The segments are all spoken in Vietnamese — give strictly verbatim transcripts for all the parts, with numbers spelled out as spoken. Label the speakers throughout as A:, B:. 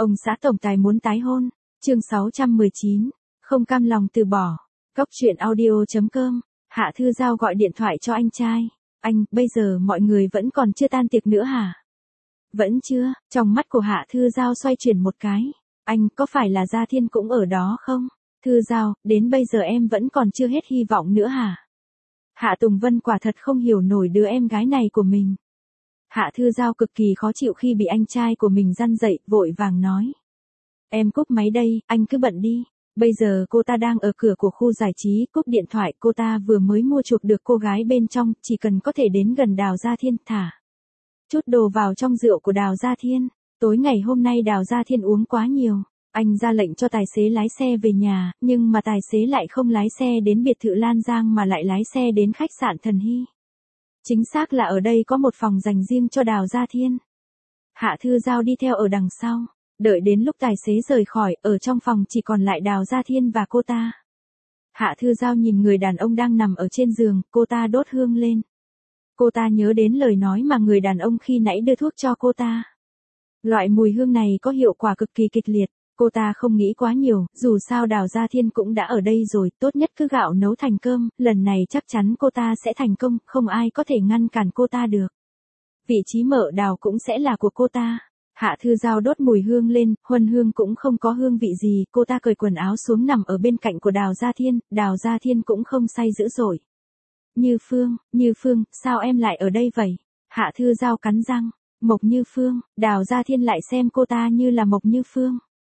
A: Ông xã tổng tài muốn tái hôn. Chương sáu trăm mười chín. Không cam lòng từ bỏ. Cóc truyện audio chấm com. Hạ Thư Giao gọi điện thoại cho anh trai. Anh, bây giờ mọi người vẫn còn chưa tan tiệc nữa hả? Vẫn chưa. Trong mắt của Hạ Thư Giao xoay chuyển một cái. Anh, có phải là Gia Thiên cũng ở đó không? Thư Giao, đến bây giờ em vẫn còn chưa hết hy vọng nữa hả? Hạ Tùng Vân quả thật không hiểu nổi đứa em gái này của mình. Hạ Thư Giao cực kỳ khó chịu khi bị anh trai của mình răn dậy, vội vàng nói. Em cúp máy đây, anh cứ bận đi. Bây giờ cô ta đang ở cửa của khu giải trí, cúp điện thoại, cô ta vừa mới mua chuộc được cô gái bên trong, chỉ cần có thể đến gần Đào Gia Thiên, thả chút đồ vào trong rượu của Đào Gia Thiên. Tối ngày hôm nay Đào Gia Thiên uống quá nhiều. Anh ra lệnh cho tài xế lái xe về nhà, nhưng mà tài xế lại không lái xe đến biệt thự Lan Giang mà lại lái xe đến khách sạn Thần Hy. Chính xác là ở đây có một phòng dành riêng cho Đào Gia Thiên. Hạ Thư Giao đi theo ở đằng sau, đợi đến lúc tài xế rời khỏi, ở trong phòng chỉ còn lại Đào Gia Thiên và cô ta. Hạ Thư Giao nhìn người đàn ông đang nằm ở trên giường, cô ta đốt hương lên. Cô ta nhớ đến lời nói mà người đàn ông khi nãy đưa thuốc cho cô ta. Loại mùi hương này có hiệu quả cực kỳ kịch liệt. Cô ta không nghĩ quá nhiều, dù sao Đào Gia Thiên cũng đã ở đây rồi, tốt nhất cứ gạo nấu thành cơm, lần này chắc chắn cô ta sẽ thành công, không ai có thể ngăn cản cô ta được. Vị trí mợ Đào cũng sẽ là của cô ta. Hạ Thư Giao đốt mùi hương lên, huân hương cũng không có hương vị gì, cô ta cởi quần áo xuống nằm ở bên cạnh của Đào Gia Thiên, Đào Gia Thiên cũng không say dữ dội. Như Phương, Như Phương, sao em lại ở đây vậy? Hạ Thư Giao cắn răng. Mộc Như Phương, Đào Gia Thiên lại xem cô ta như là Mộc Như Phương.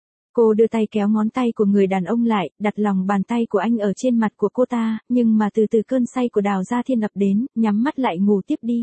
A: Cô đưa tay kéo ngón tay của người đàn ông lại, đặt lòng bàn tay của anh ở trên mặt của cô ta, nhưng mà từ từ cơn say của Đào Gia Thiên ập đến, nhắm mắt lại ngủ tiếp đi.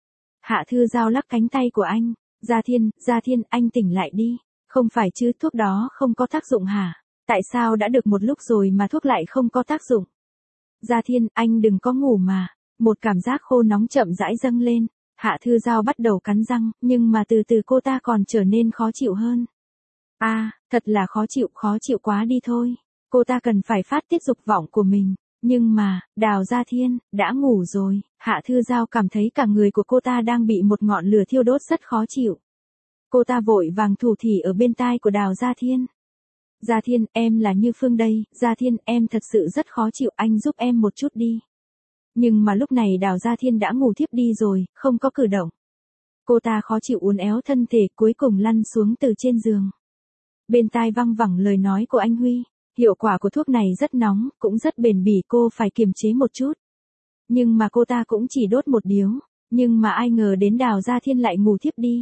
A: Hạ Thư Giao lắc cánh tay của anh. Gia Thiên, Gia Thiên, anh tỉnh lại đi. Không phải chứ, thuốc đó không có tác dụng hả? Tại sao đã được một lúc rồi mà thuốc lại không có tác dụng? Gia Thiên, anh đừng có ngủ mà. Một cảm giác khô nóng chậm rãi dâng lên. Hạ Thư Giao bắt đầu cắn răng, nhưng mà từ từ cô ta còn trở nên khó chịu hơn. A, à, thật là khó chịu, khó chịu quá đi thôi. Cô ta cần phải phát tiết dục vọng của mình. Nhưng mà, Đào Gia Thiên, đã ngủ rồi. Hạ Thư Giao cảm thấy cả người của cô ta đang bị một ngọn lửa thiêu đốt rất khó chịu. Cô ta vội vàng thủ thỉ ở bên tai của Đào Gia Thiên. Gia Thiên, em là Như Phương đây. Gia Thiên, em thật sự rất khó chịu, anh giúp em một chút đi. Nhưng mà lúc này Đào Gia Thiên đã ngủ thiếp đi rồi, không có cử động. Cô ta khó chịu uốn éo thân thể, cuối cùng lăn xuống từ trên giường. Bên tai văng vẳng lời nói của anh Huy. Hiệu quả của thuốc này rất nóng, cũng rất bền bỉ, cô phải kiềm chế một chút. Nhưng mà cô ta cũng chỉ đốt một điếu. Nhưng mà ai ngờ đến Đào Gia Thiên lại ngủ thiếp đi.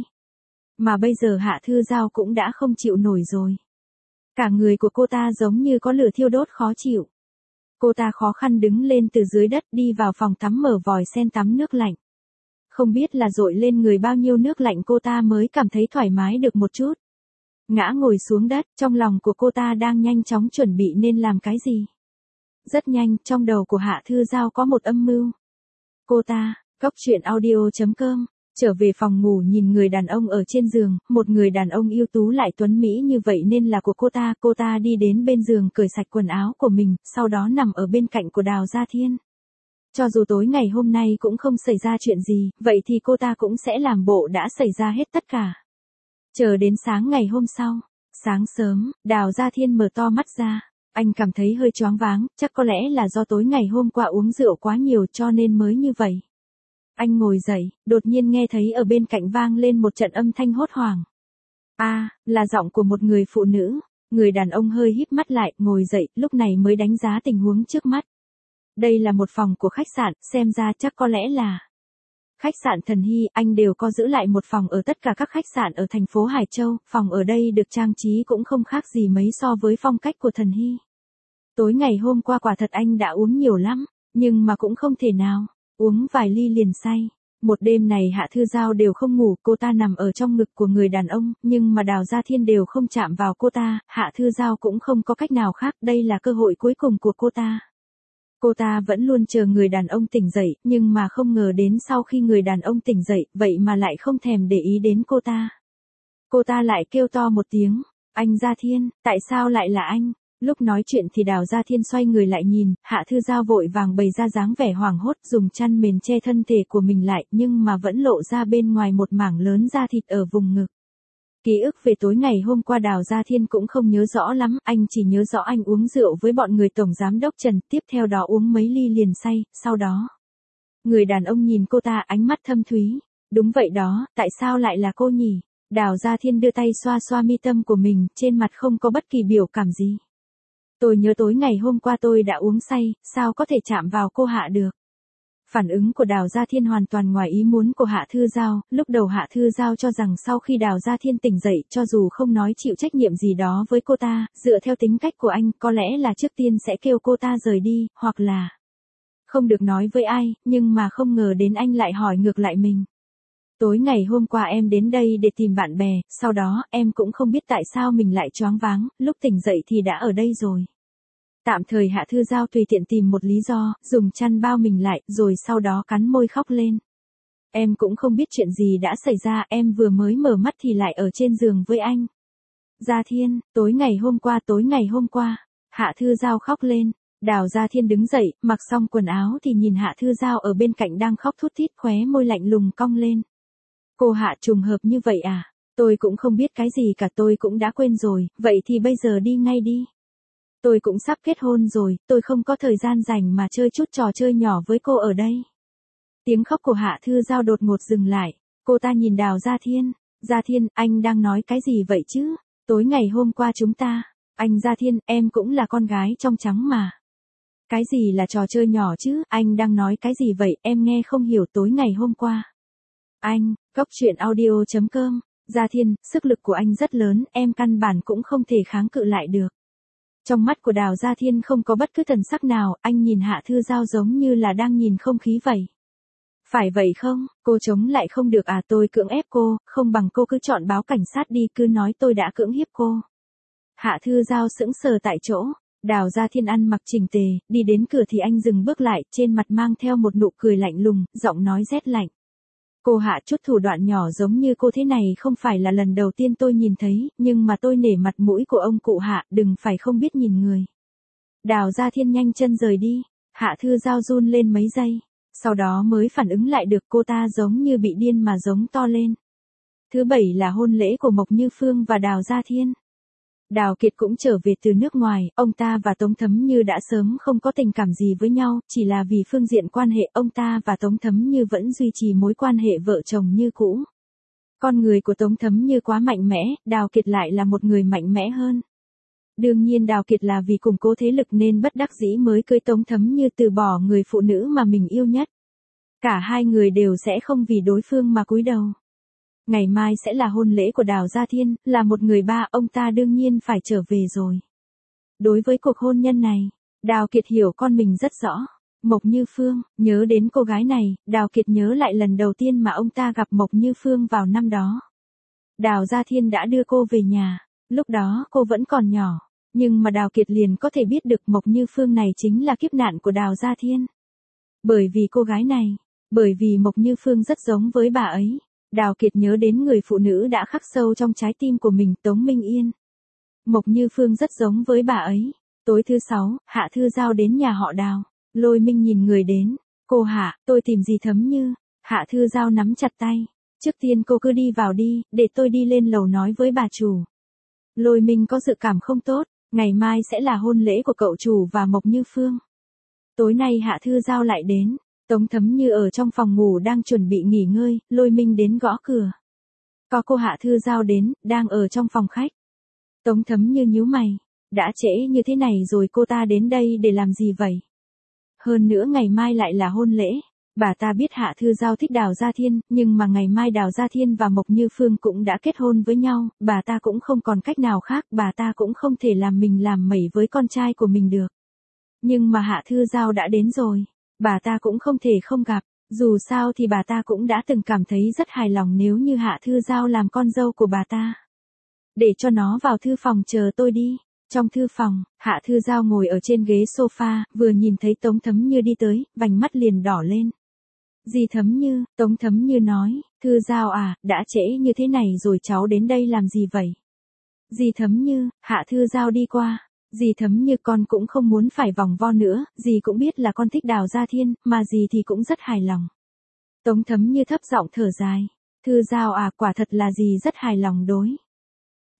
A: Mà bây giờ Hạ Thư Giao cũng đã không chịu nổi rồi. Cả người của cô ta giống như có lửa thiêu đốt khó chịu. Cô ta khó khăn đứng lên từ dưới đất, đi vào phòng tắm, mở vòi sen tắm nước lạnh. Không biết là dội lên người bao nhiêu nước lạnh cô ta mới cảm thấy thoải mái được một chút. Ngã ngồi xuống đất, trong lòng của cô ta đang nhanh chóng chuẩn bị nên làm cái gì. Rất nhanh, trong đầu của Hạ Thư Giao có một âm mưu. Cô ta, cóc truyện audio chấm com, trở về phòng ngủ nhìn người đàn ông ở trên giường, một người đàn ông ưu tú lại tuấn mỹ như vậy nên là của cô ta. Cô ta đi đến bên giường cởi sạch quần áo của mình, sau đó nằm ở bên cạnh của Đào Gia Thiên. Cho dù tối ngày hôm nay cũng không xảy ra chuyện gì, vậy thì cô ta cũng sẽ làm bộ đã xảy ra hết tất cả. Chờ đến sáng ngày hôm sau, sáng sớm, Đào Gia Thiên mở to mắt ra. Anh cảm thấy hơi choáng váng, chắc có lẽ là do tối ngày hôm qua uống rượu quá nhiều cho nên mới như vậy. Anh ngồi dậy, đột nhiên nghe thấy ở bên cạnh vang lên một trận âm thanh hốt hoảng. A, à, là giọng của một người phụ nữ. Người đàn ông hơi híp mắt lại, ngồi dậy, lúc này mới đánh giá tình huống trước mắt. Đây là một phòng của khách sạn, xem ra chắc có lẽ là khách sạn Thần Hy. Anh đều có giữ lại một phòng ở tất cả các khách sạn ở thành phố Hải Châu, phòng ở đây được trang trí cũng không khác gì mấy so với phong cách của Thần Hy. Tối ngày hôm qua quả thật anh đã uống nhiều lắm, nhưng mà cũng không thể nào, uống vài ly liền say. Một đêm này Hạ Thư Giao đều không ngủ, cô ta nằm ở trong ngực của người đàn ông, nhưng mà Đào Gia Thiên đều không chạm vào cô ta, Hạ Thư Giao cũng không có cách nào khác, đây là cơ hội cuối cùng của cô ta. Cô ta vẫn luôn chờ người đàn ông tỉnh dậy, nhưng mà không ngờ đến sau khi người đàn ông tỉnh dậy, vậy mà lại không thèm để ý đến cô ta. Cô ta lại kêu to một tiếng, anh Gia Thiên, tại sao lại là anh? Lúc nói chuyện thì Đào Gia Thiên xoay người lại nhìn, Hạ Thư Giao vội vàng bày ra dáng vẻ hoảng hốt, dùng chăn mền che thân thể của mình lại, nhưng mà vẫn lộ ra bên ngoài một mảng lớn da thịt ở vùng ngực. Ký ức về tối ngày hôm qua Đào Gia Thiên cũng không nhớ rõ lắm, anh chỉ nhớ rõ anh uống rượu với bọn người tổng giám đốc Trần, tiếp theo đó uống mấy ly liền say, sau đó. Người đàn ông nhìn cô ta ánh mắt thâm thúy. Đúng vậy đó, tại sao lại là cô nhỉ? Đào Gia Thiên đưa tay xoa xoa mi tâm của mình, trên mặt không có bất kỳ biểu cảm gì. Tôi nhớ tối ngày hôm qua tôi đã uống say, sao có thể chạm vào cô Hạ được? Phản ứng của Đào Gia Thiên hoàn toàn ngoài ý muốn của Hạ Thư Giao, lúc đầu Hạ Thư Giao cho rằng sau khi Đào Gia Thiên tỉnh dậy, cho dù không nói chịu trách nhiệm gì đó với cô ta, dựa theo tính cách của anh, có lẽ là trước tiên sẽ kêu cô ta rời đi, hoặc là không được nói với ai, nhưng mà không ngờ đến anh lại hỏi ngược lại mình. Tối ngày hôm qua em đến đây để tìm bạn bè, sau đó em cũng không biết tại sao mình lại choáng váng, lúc tỉnh dậy thì đã ở đây rồi. Tạm thời Hạ Thư Giao tùy tiện tìm một lý do, dùng chăn bao mình lại, rồi sau đó cắn môi khóc lên. Em cũng không biết chuyện gì đã xảy ra, em vừa mới mở mắt thì lại ở trên giường với anh. Gia Thiên, tối ngày hôm qua tối ngày hôm qua, Hạ Thư Giao khóc lên. Đào Gia Thiên đứng dậy, mặc xong quần áo thì nhìn Hạ Thư Giao ở bên cạnh đang khóc thút thít, khóe môi lạnh lùng cong lên. Cô Hạ trùng hợp như vậy à? Tôi cũng không biết cái gì cả, tôi cũng đã quên rồi, vậy thì bây giờ đi ngay đi. Tôi cũng sắp kết hôn rồi, tôi không có thời gian rảnh mà chơi chút trò chơi nhỏ với cô ở đây. Tiếng khóc của Hạ Thư Giao đột ngột dừng lại, cô ta nhìn Đào Gia Thiên. Gia Thiên, anh đang nói cái gì vậy chứ? Tối ngày hôm qua chúng ta, anh Gia Thiên, em cũng là con gái trong trắng mà. Cái gì là trò chơi nhỏ chứ, anh đang nói cái gì vậy, em nghe không hiểu. Tối ngày hôm qua. Anh, Góc Truyện Audio chấm com, Gia Thiên, sức lực của anh rất lớn, em căn bản cũng không thể kháng cự lại được. Trong mắt của Đào Gia Thiên không có bất cứ thần sắc nào, anh nhìn Hạ Thư Giao giống như là đang nhìn không khí vậy. Phải vậy không, cô chống lại không được à, tôi cưỡng ép cô, không bằng cô cứ chọn báo cảnh sát đi, cứ nói tôi đã cưỡng hiếp cô. Hạ Thư Giao sững sờ tại chỗ. Đào Gia Thiên ăn mặc chỉnh tề, đi đến cửa thì anh dừng bước lại, trên mặt mang theo một nụ cười lạnh lùng, giọng nói rét lạnh. Cô Hạ, chút thủ đoạn nhỏ giống như cô thế này không phải là lần đầu tiên tôi nhìn thấy, nhưng mà tôi nể mặt mũi của ông cụ Hạ, đừng phải không biết nhìn người. Đào Gia Thiên nhanh chân rời đi, Hạ Thư Giao run lên mấy giây, sau đó mới phản ứng lại được, cô ta giống như bị điên mà giống to lên. Thứ bảy là hôn lễ của Mộc Như Phương và Đào Gia Thiên. Đào Kiệt cũng trở về từ nước ngoài, ông ta và Tống Thấm Như đã sớm không có tình cảm gì với nhau, chỉ là vì phương diện quan hệ ông ta và Tống Thấm Như vẫn duy trì mối quan hệ vợ chồng như cũ. Con người của Tống Thấm Như quá mạnh mẽ, Đào Kiệt lại là một người mạnh mẽ hơn. Đương nhiên Đào Kiệt là vì củng cố thế lực nên bất đắc dĩ mới cưới Tống Thấm Như, từ bỏ người phụ nữ mà mình yêu nhất. Cả hai người đều sẽ không vì đối phương mà cúi đầu. Ngày mai sẽ là hôn lễ của Đào Gia Thiên, là một người ba, ông ta đương nhiên phải trở về rồi. Đối với cuộc hôn nhân này, Đào Kiệt hiểu con mình rất rõ. Mộc Như Phương, nhớ đến cô gái này, Đào Kiệt nhớ lại lần đầu tiên mà ông ta gặp Mộc Như Phương vào năm đó. Đào Gia Thiên đã đưa cô về nhà, lúc đó cô vẫn còn nhỏ, nhưng mà Đào Kiệt liền có thể biết được Mộc Như Phương này chính là kiếp nạn của Đào Gia Thiên. Bởi vì cô gái này, bởi vì Mộc Như Phương rất giống với bà ấy. Đào Kiệt nhớ đến người phụ nữ đã khắc sâu trong trái tim của mình, Tống Minh Yên. Mộc Như Phương rất giống với bà ấy. Tối thứ sáu, Hạ Thư Giao đến nhà họ Đào. Lôi Minh nhìn người đến. Cô Hạ, tôi tìm gì Thấm Như? Hạ Thư Giao nắm chặt tay. Trước tiên cô cứ đi vào đi, để tôi đi lên lầu nói với bà chủ. Lôi Minh có dự cảm không tốt, ngày mai sẽ là hôn lễ của cậu chủ và Mộc Như Phương. Tối nay Hạ Thư Giao lại đến. Tống Thấm Như ở trong phòng ngủ đang chuẩn bị nghỉ ngơi, Lôi Minh đến gõ cửa. Có cô Hạ Thư Giao đến, đang ở trong phòng khách. Tống Thấm Như nhíu mày, đã trễ như thế này rồi cô ta đến đây để làm gì vậy? Hơn nữa ngày mai lại là hôn lễ, bà ta biết Hạ Thư Giao thích Đào Gia Thiên, nhưng mà ngày mai Đào Gia Thiên và Mộc Như Phương cũng đã kết hôn với nhau, bà ta cũng không còn cách nào khác, bà ta cũng không thể làm mình làm mẩy với con trai của mình được. Nhưng mà Hạ Thư Giao đã đến rồi. Bà ta cũng không thể không gặp, dù sao thì bà ta cũng đã từng cảm thấy rất hài lòng nếu như Hạ Thư Giao làm con dâu của bà ta. Để cho nó vào thư phòng chờ tôi đi. Trong thư phòng, Hạ Thư Giao ngồi ở trên ghế sofa, vừa nhìn thấy Tống Thấm Như đi tới, vành mắt liền đỏ lên. Dì Thấm Như, Tống Thấm Như nói, Thư Giao à, đã trễ như thế này rồi cháu đến đây làm gì vậy? Dì Thấm Như, Hạ Thư Giao đi qua. Dì Thấm Như, con cũng không muốn phải vòng vo nữa, dì cũng biết là con thích Đào Gia Thiên, mà dì thì cũng rất hài lòng. Tống Thấm Như thấp giọng thở dài. Thư Giao à, quả thật là dì rất hài lòng đối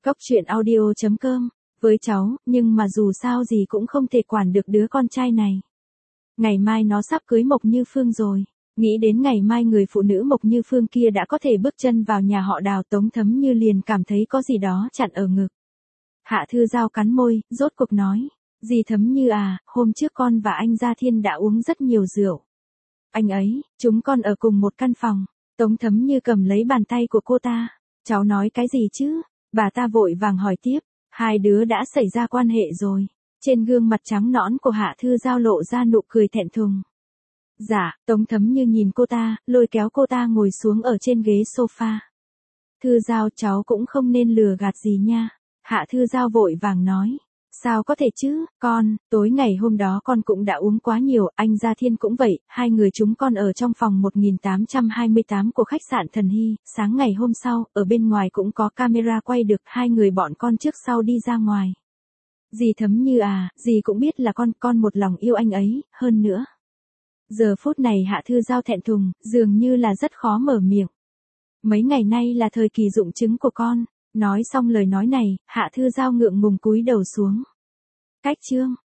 A: Cóc truyện audio chấm com. Với cháu, nhưng mà dù sao gì cũng không thể quản được đứa con trai này. Ngày mai nó sắp cưới Mộc Như Phương rồi. Nghĩ đến ngày mai người phụ nữ Mộc Như Phương kia đã có thể bước chân vào nhà họ Đào, Tống Thấm Như liền cảm thấy có gì đó chặn ở ngực. Hạ Thư Giao cắn môi, rốt cuộc nói. Dì Thấm Như à, hôm trước con và anh Gia Thiên đã uống rất nhiều rượu. Anh ấy, chúng con ở cùng một căn phòng. Tống Thấm Như cầm lấy bàn tay của cô ta. Cháu nói cái gì chứ? Bà ta vội vàng hỏi tiếp. Hai đứa đã xảy ra quan hệ rồi. Trên gương mặt trắng nõn của Hạ Thư Giao lộ ra nụ cười thẹn thùng. Dạ, Tống Thấm Như nhìn cô ta, lôi kéo cô ta ngồi xuống ở trên ghế sofa. Thư Giao, cháu cũng không nên lừa gạt gì nha. Hạ Thư Giao vội vàng nói. Sao có thể chứ, con, tối ngày hôm đó con cũng đã uống quá nhiều, anh Gia Thiên cũng vậy, hai người chúng con ở trong phòng một nghìn tám trăm hai mươi tám của khách sạn Thần Hy, sáng ngày hôm sau, ở bên ngoài cũng có camera quay được hai người bọn con trước sau đi ra ngoài. Dì Thấm Như à, dì cũng biết là con, con một lòng yêu anh ấy, hơn nữa. Giờ phút này Hạ Thư Giao thẹn thùng, dường như là rất khó mở miệng. Mấy ngày nay là thời kỳ dụng trứng của con. Nói xong lời nói này, Hạ Thư Giao ngượng ngùng cúi đầu xuống. Cách chương